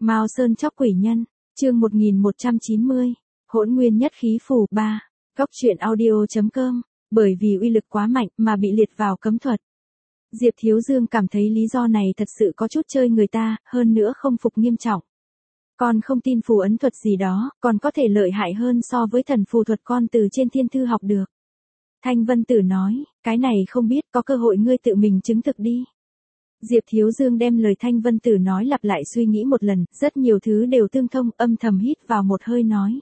Mao Sơn chóc quỷ nhân, chương 1190, hỗn nguyên nhất khí phù 3, góc truyện audio.com, bởi vì uy lực quá mạnh mà bị liệt vào cấm thuật. Diệp Thiếu Dương cảm thấy lý do này thật sự có chút chơi người ta, hơn nữa không phục nghiêm trọng. Con không tin phù ấn thuật gì đó, còn có thể lợi hại hơn so với thần phù thuật con từ trên thiên thư học được. Thanh Vân Tử nói, cái này không biết, có cơ hội ngươi tự mình chứng thực đi. Diệp Thiếu Dương đem lời Thanh Vân Tử nói lặp lại suy nghĩ một lần, rất nhiều thứ đều tương thông, âm thầm hít vào một hơi nói.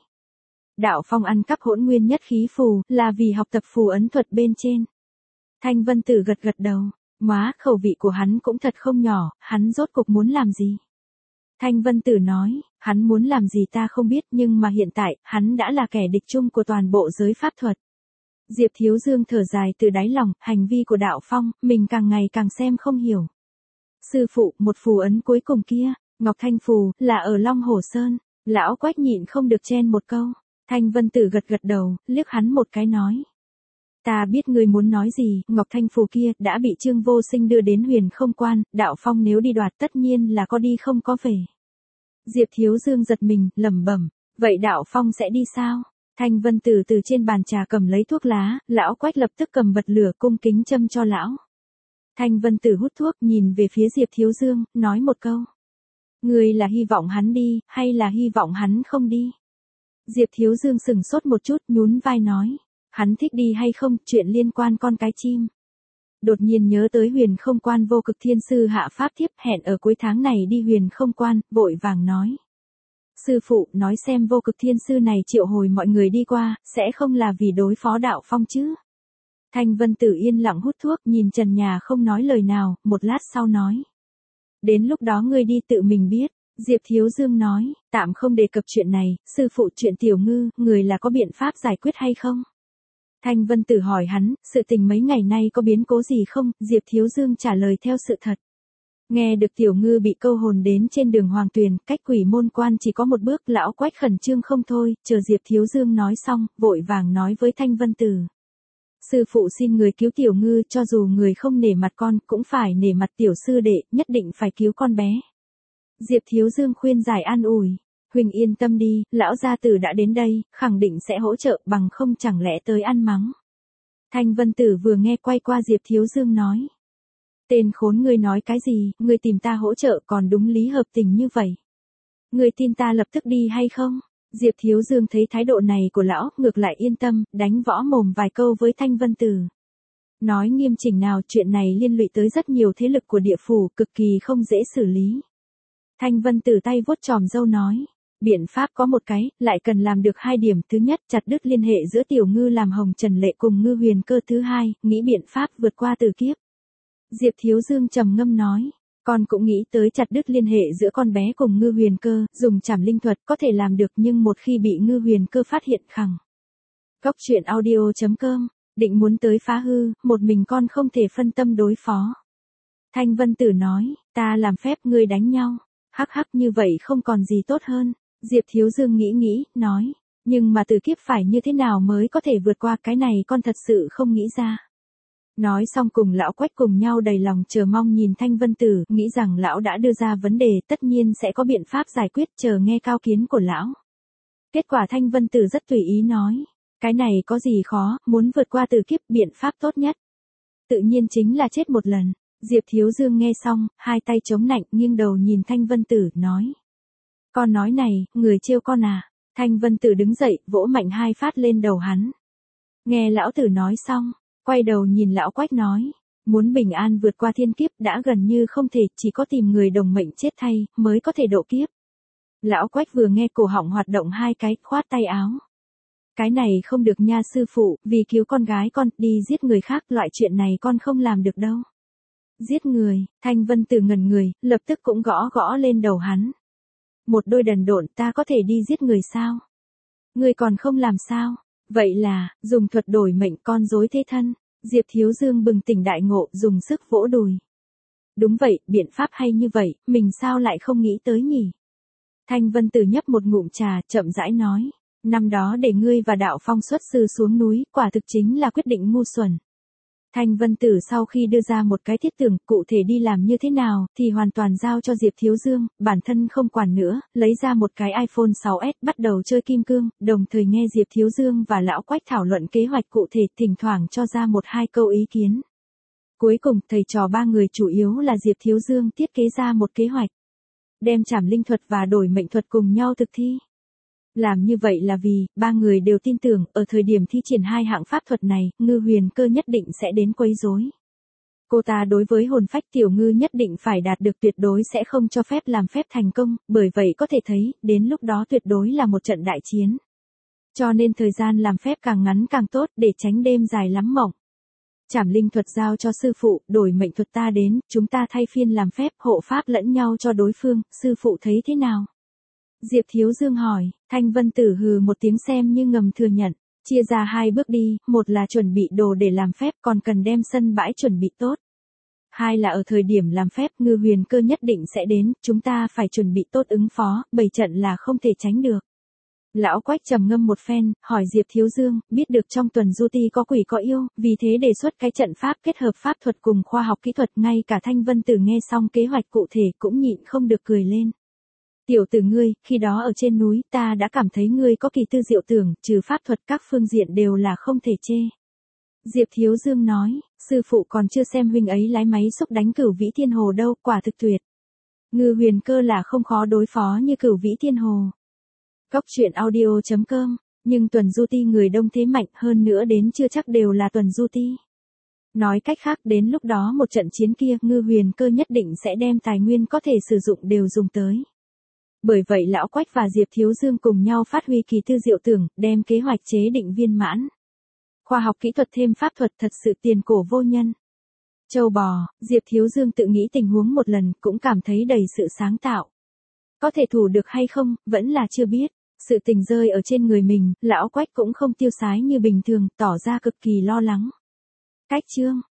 Đạo Phong ăn cắp hỗn nguyên nhất khí phù, là vì học tập phù ấn thuật bên trên. Thanh Vân Tử gật gật đầu, má, khẩu vị của hắn cũng thật không nhỏ, hắn rốt cục muốn làm gì? Thanh Vân Tử nói, hắn muốn làm gì ta không biết nhưng mà hiện tại, hắn đã là kẻ địch chung của toàn bộ giới pháp thuật. Diệp Thiếu Dương thở dài từ đáy lòng, hành vi của Đạo Phong, mình càng ngày càng xem không hiểu. Sư phụ, một phù ấn cuối cùng kia, Ngọc Thanh phù, là ở Long Hổ Sơn, lão Quách nhịn không được chen một câu. Thanh Vân Tử gật gật đầu, liếc hắn một cái nói. Ta biết ngươi muốn nói gì, Ngọc Thanh phù kia, đã bị Trương Vô Sinh đưa đến Huyền Không Quan, Đạo Phong nếu đi đoạt tất nhiên là có đi không có về. Diệp Thiếu Dương giật mình, lẩm bẩm, vậy Đạo Phong sẽ đi sao? Thanh Vân Tử từ trên bàn trà cầm lấy thuốc lá, lão Quách lập tức cầm bật lửa cung kính châm cho lão. Thanh Vân Tử hút thuốc nhìn về phía Diệp Thiếu Dương, nói một câu. Ngươi là hy vọng hắn đi, hay là hy vọng hắn không đi? Diệp Thiếu Dương sừng sốt một chút, nhún vai nói. Hắn thích đi hay không, chuyện liên quan con cái chim. Đột nhiên nhớ tới Huyền Không Quan Vô Cực Thiên Sư hạ pháp thiếp hẹn ở cuối tháng này đi Huyền Không Quan, vội vàng nói. Sư phụ, nói xem Vô Cực Thiên Sư này triệu hồi mọi người đi qua, sẽ không là vì đối phó Đạo Phong chứ? Thanh Vân Tử yên lặng hút thuốc, nhìn trần nhà không nói lời nào, một lát sau nói. Đến lúc đó ngươi đi tự mình biết. Diệp Thiếu Dương nói, tạm không đề cập chuyện này, sư phụ, chuyện Tiểu Ngư, người là có biện pháp giải quyết hay không? Thanh Vân Tử hỏi hắn, sự tình mấy ngày nay có biến cố gì không? Diệp Thiếu Dương trả lời theo sự thật. Nghe được Tiểu Ngư bị câu hồn đến trên đường Hoàng Tuyền, cách Quỷ Môn Quan chỉ có một bước, lão Quách khẩn trương không thôi, chờ Diệp Thiếu Dương nói xong, vội vàng nói với Thanh Vân Tử. Sư phụ xin người cứu Tiểu Ngư, cho dù người không nể mặt con, cũng phải nể mặt tiểu sư đệ, nhất định phải cứu con bé. Diệp Thiếu Dương khuyên giải an ủi. Huỳnh yên tâm đi, lão gia tử đã đến đây, khẳng định sẽ hỗ trợ, bằng không chẳng lẽ tới ăn mắng. Thanh Vân Tử vừa nghe quay qua Diệp Thiếu Dương nói. Tên khốn, ngươi nói cái gì, ngươi tìm ta hỗ trợ còn đúng lý hợp tình như vậy. Ngươi tin ta lập tức đi hay không? Diệp Thiếu Dương thấy thái độ này của lão, ngược lại yên tâm, đánh võ mồm vài câu với Thanh Vân Tử. Nói nghiêm chỉnh nào, chuyện này liên lụy tới rất nhiều thế lực của địa phủ, cực kỳ không dễ xử lý. Thanh Vân Tử tay vuốt chòm râu nói. Biện pháp có một cái, lại cần làm được 2 điểm. Thứ nhất, chặt đứt liên hệ giữa Tiểu Ngư làm Hồng Trần Lệ cùng Ngư Huyền Cơ. Thứ hai, nghĩ biện pháp vượt qua tử kiếp. Diệp Thiếu Dương trầm ngâm nói. Con cũng nghĩ tới chặt đứt liên hệ giữa con bé cùng Ngư Huyền Cơ, dùng trảm linh thuật có thể làm được nhưng một khi bị Ngư Huyền Cơ phát hiện khẳng. Góc truyện audio.com, định muốn tới phá hư, một mình con không thể phân tâm đối phó. Thanh Vân Tử nói, ta làm phép ngươi đánh nhau. Hắc hắc, như vậy không còn gì tốt hơn. Diệp Thiếu Dương nghĩ, nói, nhưng mà tử kiếp phải như thế nào mới có thể vượt qua, cái này con thật sự không nghĩ ra. Nói xong cùng lão Quách cùng nhau đầy lòng chờ mong nhìn Thanh Vân Tử, nghĩ rằng lão đã đưa ra vấn đề, tất nhiên sẽ có biện pháp giải quyết, chờ nghe cao kiến của lão. Kết quả Thanh Vân Tử rất tùy ý nói, cái này có gì khó, muốn vượt qua tử kiếp, biện pháp tốt nhất. Tự nhiên chính là chết một lần. Diệp Thiếu Dương nghe xong, hai tay chống nạnh, nghiêng đầu nhìn Thanh Vân Tử, nói. Con nói này, người trêu con à? Thanh Vân Tử đứng dậy, vỗ mạnh 2 phát lên đầu hắn. Nghe lão tử nói xong, quay đầu nhìn lão Quách nói. Muốn bình an vượt qua thiên kiếp đã gần như không thể, chỉ có tìm người đồng mệnh chết thay, mới có thể độ kiếp. Lão Quách vừa nghe cổ họng hoạt động 2 cái, khoát tay áo. Cái này không được nha sư phụ, vì cứu con gái con, đi giết người khác, loại chuyện này con không làm được đâu. Giết người, Thanh Vân Tử ngẩn người, lập tức cũng gõ lên đầu hắn. Một đôi đần độn, ta có thể đi giết người sao? Ngươi còn không làm sao? Vậy là, dùng thuật đổi mệnh, con rối thế thân. Diệp Thiếu Dương bừng tỉnh đại ngộ, dùng sức vỗ đùi. Đúng vậy, biện pháp hay như vậy, mình sao lại không nghĩ tới nhỉ? Thanh Vân Tử nhấp một ngụm trà, chậm rãi nói. Năm đó để ngươi và Đạo Phong xuất sư xuống núi, quả thực chính là quyết định ngu xuẩn. Thanh Vân Tử sau khi đưa ra một cái thiết tưởng cụ thể đi làm như thế nào thì hoàn toàn giao cho Diệp Thiếu Dương, bản thân không quản nữa, lấy ra một cái iPhone 6s bắt đầu chơi kim cương, đồng thời nghe Diệp Thiếu Dương và Lão Quách thảo luận kế hoạch cụ thể, thỉnh thoảng cho ra một hai câu ý kiến. Cuối cùng thầy trò ba người chủ yếu là Diệp Thiếu Dương thiết kế ra một kế hoạch, đem trảm linh thuật và đổi mệnh thuật cùng nhau thực thi. Làm như vậy là vì, ba người đều tin tưởng, ở thời điểm thi triển hai hạng pháp thuật này, Ngư Huyền Cơ nhất định sẽ đến quấy rối. Cô ta đối với hồn phách Tiểu Ngư nhất định phải đạt được tuyệt đối sẽ không cho phép làm phép thành công, bởi vậy có thể thấy, đến lúc đó tuyệt đối là một trận đại chiến. Cho nên thời gian làm phép càng ngắn càng tốt để tránh đêm dài lắm mộng. Trảm linh thuật giao cho sư phụ, đổi mệnh thuật ta đến, chúng ta thay phiên làm phép, hộ pháp lẫn nhau cho đối phương, sư phụ thấy thế nào? Diệp Thiếu Dương hỏi, Thanh Vân Tử hừ một tiếng xem như ngầm thừa nhận, chia ra hai bước đi, một là chuẩn bị đồ để làm phép còn cần đem sân bãi chuẩn bị tốt. Hai là ở thời điểm làm phép Ngư Huyền Cơ nhất định sẽ đến, chúng ta phải chuẩn bị tốt ứng phó, bày trận là không thể tránh được. Lão Quách trầm ngâm một phen, hỏi Diệp Thiếu Dương, biết được trong tuần du ti có quỷ có yêu, vì thế đề xuất cái trận pháp kết hợp pháp thuật cùng khoa học kỹ thuật, ngay cả Thanh Vân Tử nghe xong kế hoạch cụ thể cũng nhịn không được cười lên. Tiểu tử ngươi, khi đó ở trên núi, ta đã cảm thấy ngươi có kỳ tư diệu tưởng, trừ pháp thuật các phương diện đều là không thể chê. Diệp Thiếu Dương nói, sư phụ còn chưa xem huynh ấy lái máy xúc đánh Cửu Vĩ Thiên Hồ đâu, quả thực tuyệt. Ngư Huyền Cơ là không khó đối phó như Cửu Vĩ Thiên Hồ. Cốc truyện audio.com, nhưng tuần du ti người đông thế mạnh hơn nữa đến chưa chắc đều là tuần du ti. Nói cách khác đến lúc đó một trận chiến kia Ngư Huyền Cơ nhất định sẽ đem tài nguyên có thể sử dụng đều dùng tới. Bởi vậy Lão Quách và Diệp Thiếu Dương cùng nhau phát huy kỳ tư diệu tưởng, đem kế hoạch chế định viên mãn. Khoa học kỹ thuật thêm pháp thuật thật sự tiền cổ vô nhân. Châu bò, Diệp Thiếu Dương tự nghĩ tình huống một lần cũng cảm thấy đầy sự sáng tạo. Có thể thủ được hay không, vẫn là chưa biết. Sự tình rơi ở trên người mình, Lão Quách cũng không tiêu sái như bình thường, tỏ ra cực kỳ lo lắng. Cách chương